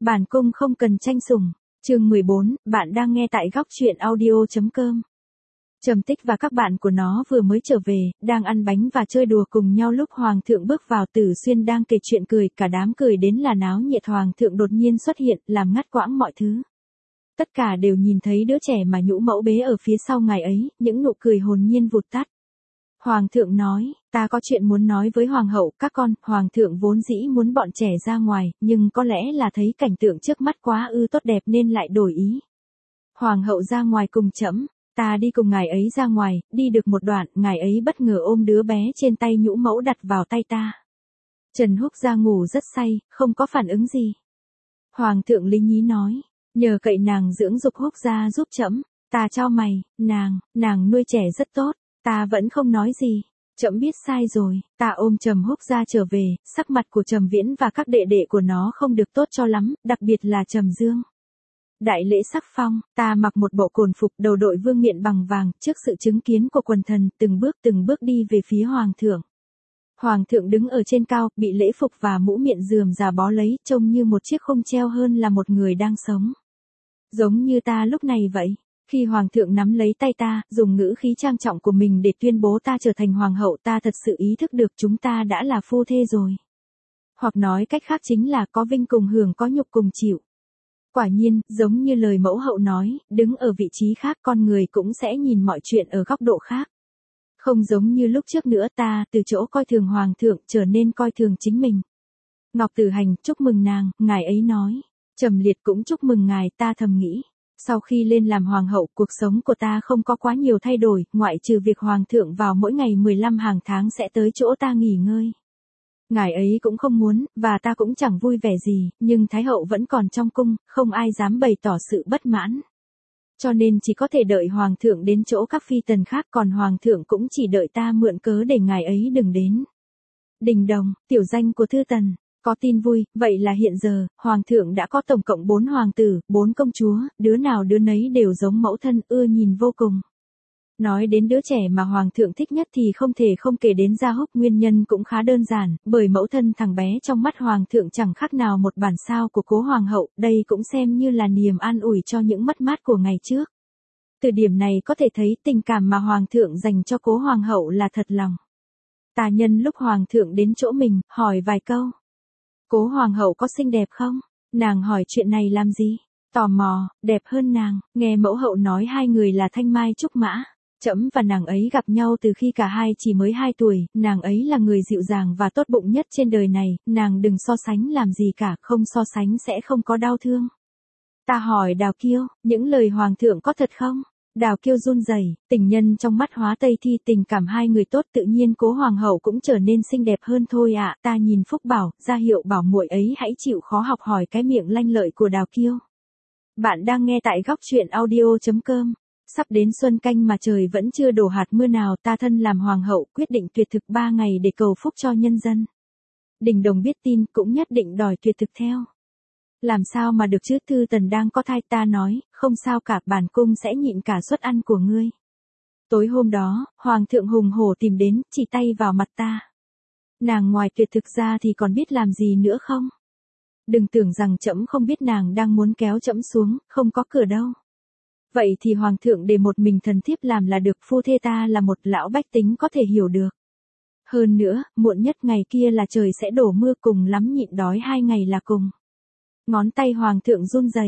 Bản cung không cần tranh sủng. Chương 14, bạn đang nghe tại góc truyện audio.com. Trầm Tích và các bạn của nó vừa mới trở về, đang ăn bánh và chơi đùa cùng nhau lúc Hoàng thượng bước vào. Tử Xuyên đang kể chuyện cười, cả đám cười đến là náo nhiệt. Hoàng thượng đột nhiên xuất hiện, làm ngắt quãng mọi thứ. Tất cả đều nhìn thấy đứa trẻ mà Nhũ Mẫu bế ở phía sau ngài ấy, những nụ cười hồn nhiên vụt tắt. Hoàng thượng nói, ta có chuyện muốn nói với Hoàng hậu, các con. Hoàng thượng vốn dĩ muốn bọn trẻ ra ngoài, nhưng có lẽ là thấy cảnh tượng trước mắt quá tốt đẹp nên lại đổi ý. Hoàng hậu ra ngoài cùng trẫm. Ta đi cùng ngài ấy ra ngoài, đi được một đoạn, ngài ấy bất ngờ ôm đứa bé trên tay Nhũ Mẫu đặt vào tay ta. Trần Húc ra ngủ rất say, không có phản ứng gì. Hoàng thượng lý nhí nói, nhờ cậy nàng dưỡng dục Húc ra giúp trẫm. Ta cho mày, nàng nuôi trẻ rất tốt. Ta vẫn không nói gì. Trẫm biết sai rồi. Ta ôm Trầm Húc ra trở về, sắc mặt của Trầm Viễn và các đệ đệ của nó không được tốt cho lắm, đặc biệt là Trầm Dương. Đại lễ sắc phong, ta mặc một bộ cồn phục, đầu đội vương miện bằng vàng, trước sự chứng kiến của quần thần, từng bước đi về phía Hoàng thượng. Hoàng thượng đứng ở trên cao, bị lễ phục và mũ miện rườm rà bó lấy, trông như một chiếc khung treo hơn là một người đang sống. Giống như ta lúc này vậy. Khi Hoàng thượng nắm lấy tay ta, dùng ngữ khí trang trọng của mình để tuyên bố ta trở thành Hoàng hậu, ta thật sự ý thức được chúng ta đã là phu thê rồi. Hoặc nói cách khác chính là có vinh cùng hưởng, có nhục cùng chịu. Quả nhiên, giống như lời mẫu hậu nói, đứng ở vị trí khác con người cũng sẽ nhìn mọi chuyện ở góc độ khác. Không giống như lúc trước nữa, ta từ chỗ coi thường Hoàng thượng trở nên coi thường chính mình. Ngọc Tử Hành, chúc mừng nàng, ngài ấy nói. Trầm Liệt cũng chúc mừng ngài, ta thầm nghĩ. Sau khi lên làm hoàng hậu, cuộc sống của ta không có quá nhiều thay đổi, ngoại trừ việc Hoàng thượng vào mỗi ngày 15 hàng tháng sẽ tới chỗ ta nghỉ ngơi. Ngài ấy cũng không muốn, và ta cũng chẳng vui vẻ gì, nhưng Thái hậu vẫn còn trong cung, không ai dám bày tỏ sự bất mãn. Cho nên chỉ có thể đợi Hoàng thượng đến chỗ các phi tần khác, còn Hoàng thượng cũng chỉ đợi ta mượn cớ để ngài ấy đừng đến. Đình Đồng, tiểu danh của Thư Tần. Có tin vui, vậy là hiện giờ, Hoàng thượng đã có tổng cộng 4 hoàng tử, 4 công chúa, đứa nào đứa nấy đều giống mẫu thân, ưa nhìn vô cùng. Nói đến đứa trẻ mà Hoàng thượng thích nhất thì không thể không kể đến Gia Húc, nguyên nhân cũng khá đơn giản, bởi mẫu thân thằng bé trong mắt Hoàng thượng chẳng khác nào một bản sao của cố Hoàng hậu, đây cũng xem như là niềm an ủi cho những mất mát của ngày trước. Từ điểm này có thể thấy tình cảm mà Hoàng thượng dành cho cố Hoàng hậu là thật lòng. Ta nhân lúc Hoàng thượng đến chỗ mình, hỏi vài câu. Cố Hoàng hậu có xinh đẹp không? Nàng hỏi chuyện này làm gì? Tò mò, đẹp hơn nàng, nghe mẫu hậu nói hai người là Thanh Mai Trúc Mã. Trẫm và nàng ấy gặp nhau từ khi cả hai chỉ mới 2 tuổi, nàng ấy là người dịu dàng và tốt bụng nhất trên đời này, nàng đừng so sánh làm gì cả, không so sánh sẽ không có đau thương. Ta hỏi Đào Kiêu, những lời Hoàng thượng có thật không? Đào Kiêu run rẩy, tình nhân trong mắt Hóa Tây Thi, tình cảm hai người tốt, tự nhiên cố Hoàng hậu cũng trở nên xinh đẹp hơn thôi ạ. Ta nhìn Phúc Bảo, ra hiệu bảo muội ấy hãy chịu khó học hỏi cái miệng lanh lợi của Đào Kiêu. Bạn đang nghe tại góc truyện audio.com. Sắp đến Xuân Canh mà trời vẫn chưa đổ hạt mưa nào, ta thân làm Hoàng hậu quyết định tuyệt thực 3 ngày để cầu phúc cho nhân dân. Đình Đồng biết tin cũng nhất định đòi tuyệt thực theo. Làm sao mà được chứ, Thư Tần đang có thai, ta nói, không sao cả, bản cung sẽ nhịn cả suất ăn của ngươi. Tối hôm đó, Hoàng thượng hùng hổ tìm đến, chỉ tay vào mặt ta. Nàng ngoài tuyệt thực ra thì còn biết làm gì nữa không? Đừng tưởng rằng trẫm không biết nàng đang muốn kéo trẫm xuống, không có cửa đâu. Vậy thì Hoàng thượng để một mình thần thiếp làm là được, phu thê ta là một lão bách tính có thể hiểu được. Hơn nữa, muộn nhất ngày kia là trời sẽ đổ mưa, cùng lắm nhịn đói 2 ngày là cùng. Ngón tay Hoàng thượng run rẩy.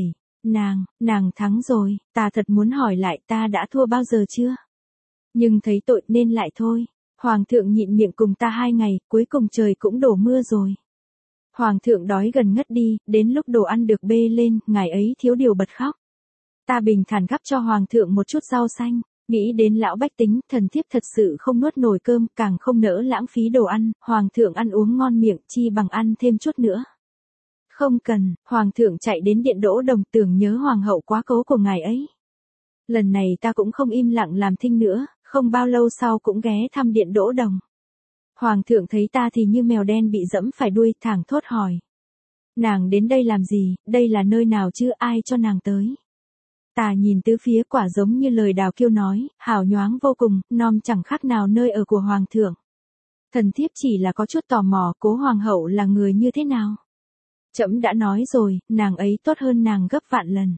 Nàng thắng rồi, ta thật muốn hỏi lại ta đã thua bao giờ chưa? Nhưng thấy tội nên lại thôi. Hoàng thượng nhịn miệng cùng ta 2 ngày, cuối cùng trời cũng đổ mưa rồi. Hoàng thượng đói gần ngất đi, đến lúc đồ ăn được bê lên, ngài ấy thiếu điều bật khóc. Ta bình thản gắp cho Hoàng thượng một chút rau xanh, nghĩ đến lão bách tính, thần thiếp thật sự không nuốt nổi cơm, càng không nỡ lãng phí đồ ăn, Hoàng thượng ăn uống ngon miệng, chi bằng ăn thêm chút nữa. Không cần, Hoàng thượng chạy đến điện Đỗ Đồng, tưởng nhớ Hoàng hậu quá cố của ngài ấy. Lần này ta cũng không im lặng làm thinh nữa, không bao lâu sau cũng ghé thăm điện Đỗ Đồng. Hoàng thượng thấy ta thì như mèo đen bị dẫm phải đuôi, thảng thốt hỏi. Nàng đến đây làm gì, đây là nơi nào chứ, ai cho nàng tới? Ta nhìn tứ phía, quả giống như lời Đào Kiêu nói, hào nhoáng vô cùng, non chẳng khác nào nơi ở của Hoàng thượng. Thần thiếp chỉ là có chút tò mò, cố Hoàng hậu là người như thế nào? Trẫm đã nói rồi, nàng ấy tốt hơn nàng gấp vạn lần.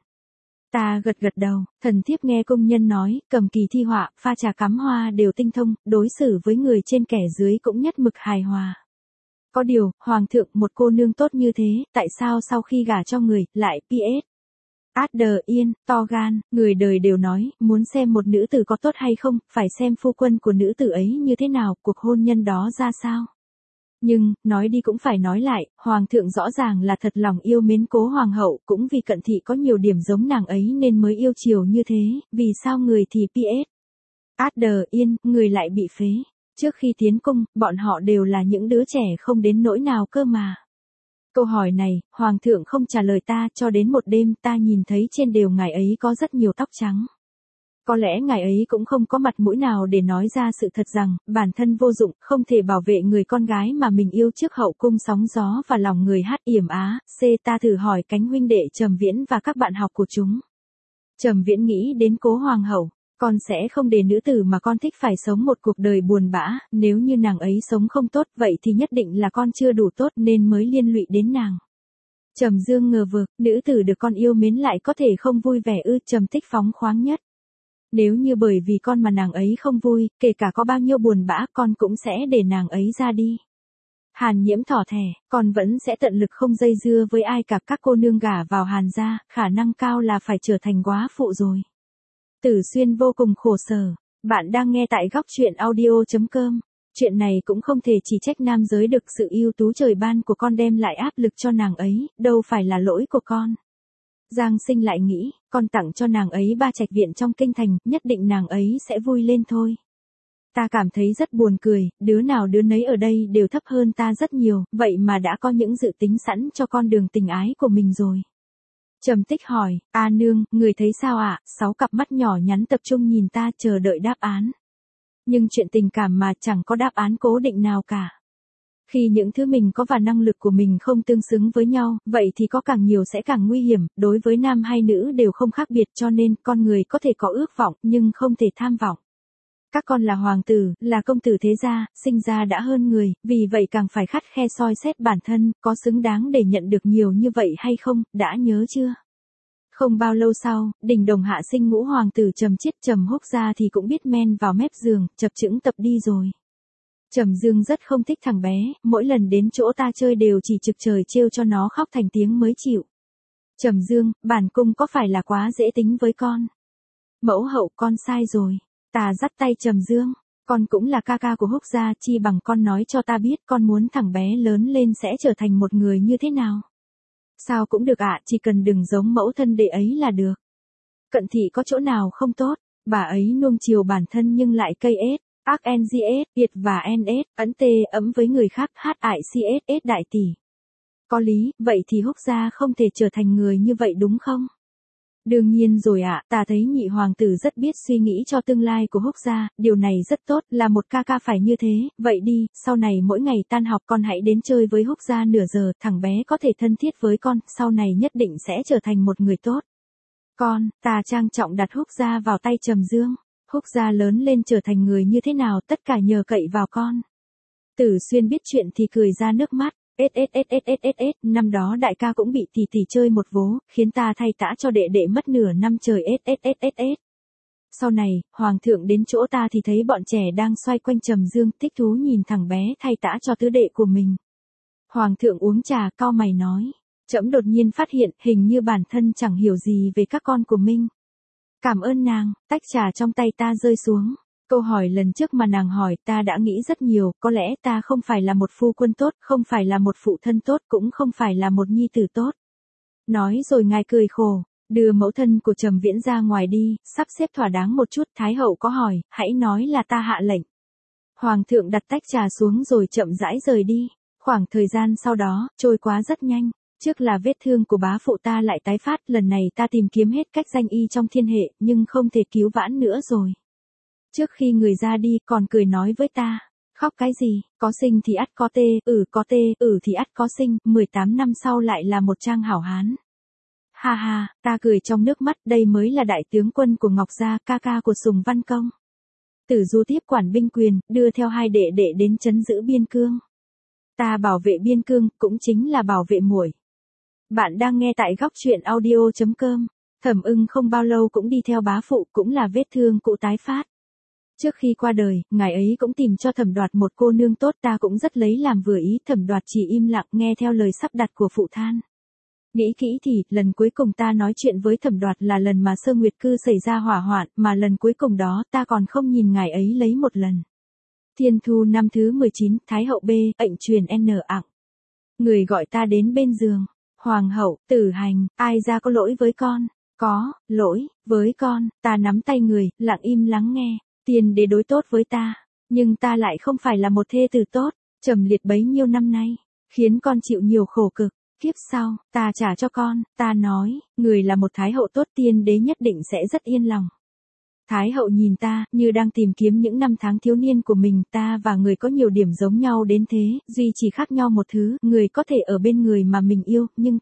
Ta gật gật đầu, thần thiếp nghe công nhân nói, cầm kỳ thi họa, pha trà cắm hoa đều tinh thông, đối xử với người trên kẻ dưới cũng nhất mực hài hòa. Có điều, hoàng thượng một cô nương tốt như thế, tại sao sau khi gả cho người, lại PS? Adder yên, to gan, người đời đều nói, muốn xem một nữ tử có tốt hay không, phải xem phu quân của nữ tử ấy như thế nào, cuộc hôn nhân đó ra sao. Nhưng, nói đi cũng phải nói lại, hoàng thượng rõ ràng là thật lòng yêu mến cố hoàng hậu, cũng vì cận thị có nhiều điểm giống nàng ấy nên mới yêu chiều như thế, vì sao người thì PS. Adder yên, người lại bị phế. Trước khi tiến cung, bọn họ đều là những đứa trẻ không đến nỗi nào cơ mà. Câu hỏi này, hoàng thượng không trả lời ta, cho đến một đêm ta nhìn thấy trên đều ngài ấy có rất nhiều tóc trắng. Có lẽ ngài ấy cũng không có mặt mũi nào để nói ra sự thật rằng, bản thân vô dụng, không thể bảo vệ người con gái mà mình yêu trước hậu cung sóng gió và lòng người hát yểm á. Ta thử hỏi cánh huynh đệ Trầm Viễn và các bạn học của chúng. Trầm Viễn nghĩ đến cố hoàng hậu. Con sẽ không để nữ tử mà con thích phải sống một cuộc đời buồn bã, nếu như nàng ấy sống không tốt vậy thì nhất định là con chưa đủ tốt nên mới liên lụy đến nàng. Trầm Dương ngờ vực, nữ tử được con yêu mến lại có thể không vui vẻ ư? Trầm Tích phóng khoáng nhất. Nếu như bởi vì con mà nàng ấy không vui, kể cả có bao nhiêu buồn bã con cũng sẽ để nàng ấy ra đi. Hàn Nhiễm thỏ thẻ, con vẫn sẽ tận lực không dây dưa với ai cả, các cô nương gả vào Hàn gia, khả năng cao là phải trở thành góa phụ rồi. Tử Xuyên vô cùng khổ sở. Bạn đang nghe tại góc truyện audio.com. Chuyện này cũng không thể chỉ trách nam giới được, sự ưu tú trời ban của con đem lại áp lực cho nàng ấy, đâu phải là lỗi của con. Giang Sinh lại nghĩ, con tặng cho nàng ấy 3 trạch viện trong kinh thành, nhất định nàng ấy sẽ vui lên thôi. Ta cảm thấy rất buồn cười, đứa nào đứa nấy ở đây đều thấp hơn ta rất nhiều, vậy mà đã có những dự tính sẵn cho con đường tình ái của mình rồi. Trầm Tích hỏi, A nương, người thấy sao ạ? 6 cặp mắt nhỏ nhắn tập trung nhìn ta chờ đợi đáp án. Nhưng chuyện tình cảm mà chẳng có đáp án cố định nào cả. Khi những thứ mình có và năng lực của mình không tương xứng với nhau, vậy thì có càng nhiều sẽ càng nguy hiểm, đối với nam hay nữ đều không khác biệt, cho nên con người có thể có ước vọng nhưng không thể tham vọng. Các con là hoàng tử, là công tử thế gia, sinh ra đã hơn người, vì vậy càng phải khắt khe soi xét bản thân, có xứng đáng để nhận được nhiều như vậy hay không, đã nhớ chưa? Không bao lâu sau, Đình Đồng hạ sinh ngũ hoàng tử Trầm Chiết Trầm Húc ra thì cũng biết men vào mép giường, chập chững tập đi rồi. Trầm Dương rất không thích thằng bé, mỗi lần đến chỗ ta chơi đều chỉ trực trời trêu cho nó khóc thành tiếng mới chịu. Trầm Dương, bản cung có phải là quá dễ tính với con? Mẫu hậu, con sai rồi. Ta dắt tay Trầm Dương, con cũng là ca ca của Húc gia, chi bằng con nói cho ta biết con muốn thằng bé lớn lên sẽ trở thành một người như thế nào. Sao cũng được ạ, chỉ cần đừng giống mẫu thân đệ ấy là được. Cận thị có chỗ nào không tốt, bà ấy nuông chiều bản thân nhưng lại cây ết, ác NGS, Việt và NS, ấn tê ấm với người khác HICSS đại tỷ. Có lý, vậy thì Húc gia không thể trở thành người như vậy đúng không? Đương nhiên rồi ạ, ta thấy nhị hoàng tử rất biết suy nghĩ cho tương lai của Húc gia, điều này rất tốt, là một ca ca phải như thế, vậy đi, sau này mỗi ngày tan học con hãy đến chơi với Húc gia nửa giờ, thằng bé có thể thân thiết với con, sau này nhất định sẽ trở thành một người tốt. Con, ta trang trọng đặt Húc gia vào tay Trầm Dương. Húc gia lớn lên trở thành người như thế nào, tất cả nhờ cậy vào con. Tử Xuyên biết chuyện thì cười ra nước mắt. Năm đó đại ca cũng bị tỷ tỷ chơi một vố, khiến ta thay tã cho đệ đệ mất nửa năm trời. Sau này, hoàng thượng đến chỗ ta thì thấy bọn trẻ đang xoay quanh Trầm Dương, thích thú nhìn thằng bé thay tã cho tứ đệ của mình. Hoàng thượng uống trà, cau mày nói, trẫm đột nhiên phát hiện, hình như bản thân chẳng hiểu gì về các con của mình. Cảm ơn nàng, tách trà trong tay ta rơi xuống. Câu hỏi lần trước mà nàng hỏi ta đã nghĩ rất nhiều, có lẽ ta không phải là một phu quân tốt, không phải là một phụ thân tốt, cũng không phải là một nhi tử tốt. Nói rồi ngài cười khổ, đưa mẫu thân của Trầm Viễn ra ngoài đi, sắp xếp thỏa đáng một chút. Thái hậu có hỏi, hãy nói là ta hạ lệnh. Hoàng thượng đặt tách trà xuống rồi chậm rãi rời đi. Khoảng thời gian sau đó, trôi quá rất nhanh. Trước là vết thương của bá phụ ta lại tái phát, lần này ta tìm kiếm hết cách danh y trong thiên hệ, nhưng không thể cứu vãn nữa rồi. Trước khi người ra đi, còn cười nói với ta, khóc cái gì, có sinh thì ắt có tê, có tê, thì ắt có sinh, 18 năm sau lại là một trang hảo hán. Ha ha, ta cười trong nước mắt, đây mới là đại tướng quân của Ngọc Gia, ca ca của Sùng Văn Công. Tử Du tiếp quản binh quyền, đưa theo 2 đệ đệ đến trấn giữ biên cương. Ta bảo vệ biên cương, cũng chính là bảo vệ muội. Bạn đang nghe tại góc chuyện audio.com. Thẩm Ưng không bao lâu cũng đi theo bá phụ, cũng là vết thương cũ tái phát. Trước khi qua đời, ngài ấy cũng tìm cho Thẩm Đoạt một cô nương tốt, ta cũng rất lấy làm vừa ý. Thẩm Đoạt chỉ im lặng nghe theo lời sắp đặt của phụ than. Nghĩ kỹ thì, lần cuối cùng ta nói chuyện với Thẩm Đoạt là lần mà Sơ Nguyệt Cư xảy ra hỏa hoạn, mà lần cuối cùng đó ta còn không nhìn ngài ấy lấy một lần. Thiên Thu năm thứ 19, Thái hậu B, ệnh truyền N ặng. Người gọi ta đến bên giường. Hoàng hậu, Tử Hành, ai ra có lỗi với con? Có, lỗi, với con. Ta nắm tay người, lặng im lắng nghe. Tiên đế đối tốt với ta, nhưng ta lại không phải là một thê tử tốt. Trầm liệt bấy nhiêu năm nay, khiến con chịu nhiều khổ cực. Kiếp sau, ta trả cho con. Ta nói, người là một thái hậu tốt, tiên đế nhất định sẽ rất yên lòng. Thái hậu nhìn ta, như đang tìm kiếm những năm tháng thiếu niên của mình. Ta và người có nhiều điểm giống nhau đến thế, duy chỉ khác nhau một thứ, người có thể ở bên người mà mình yêu,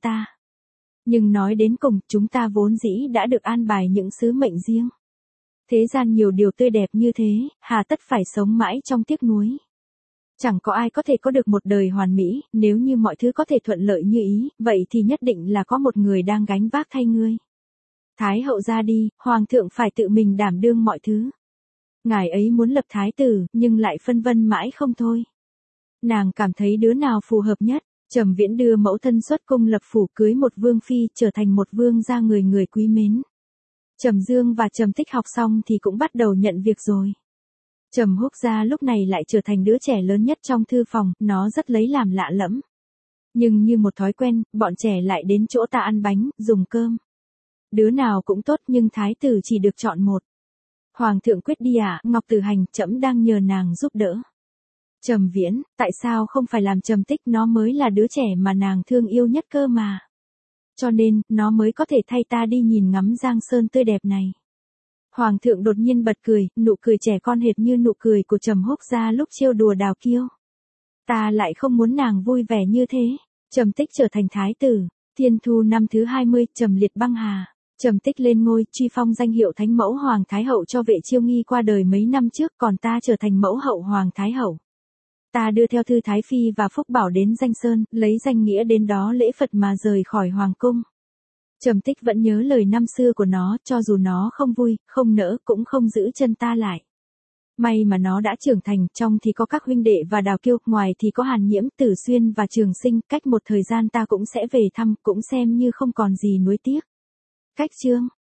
nhưng nói đến cùng, chúng ta vốn dĩ đã được an bài những sứ mệnh riêng. Thế gian nhiều điều tươi đẹp như thế, hà tất phải sống mãi trong tiếc nuối. Chẳng có ai có thể có được một đời hoàn mỹ, nếu như mọi thứ có thể thuận lợi như ý, vậy thì nhất định là có một người đang gánh vác thay ngươi. Thái hậu ra đi, hoàng thượng phải tự mình đảm đương mọi thứ. Ngài ấy muốn lập thái tử, nhưng lại phân vân mãi không thôi. Nàng cảm thấy đứa nào phù hợp nhất. Trầm Viễn đưa mẫu thân xuất cung lập phủ, cưới một vương phi, trở thành một vương gia người người quý mến. Trầm Dương và Trầm Tích học xong thì cũng bắt đầu nhận việc rồi. Trầm Húc gia lúc này lại trở thành đứa trẻ lớn nhất trong thư phòng, nó rất lấy làm lạ lẫm. Nhưng như một thói quen, bọn trẻ lại đến chỗ ta ăn bánh, dùng cơm. Đứa nào cũng tốt, nhưng thái tử chỉ được chọn một. Hoàng thượng quyết đi à? Ngọc Tử Hành, trẫm đang nhờ nàng giúp đỡ. Trầm Viễn, tại sao không phải làm Trầm Tích, nó mới là đứa trẻ mà nàng thương yêu nhất cơ mà. Cho nên, nó mới có thể thay ta đi nhìn ngắm Giang Sơn tươi đẹp này. Hoàng thượng đột nhiên bật cười, nụ cười trẻ con hệt như nụ cười của Trầm Húc gia lúc trêu đùa Đào Kiêu. Ta lại không muốn nàng vui vẻ như thế. Trầm Tích trở thành thái tử. Thiên Thu năm thứ 20, Trầm Liệt băng hà. Trầm Tích lên ngôi, truy phong danh hiệu Thánh Mẫu Hoàng Thái Hậu cho Vệ Chiêu Nghi qua đời mấy năm trước, còn ta trở thành Mẫu Hậu Hoàng Thái Hậu. Ta đưa theo Thư Thái Phi và Phúc Bảo đến Danh Sơn, lấy danh nghĩa đến đó lễ Phật mà rời khỏi Hoàng cung. Trầm Tích vẫn nhớ lời năm xưa của nó, cho dù nó không vui, không nỡ, cũng không giữ chân ta lại. May mà nó đã trưởng thành, trong thì có các huynh đệ và Đào Kiêu, ngoài thì có Hàn Nhiễm, Tử Xuyên và Trường Sinh, cách một thời gian ta cũng sẽ về thăm, cũng xem như không còn gì nuối tiếc. Cách chương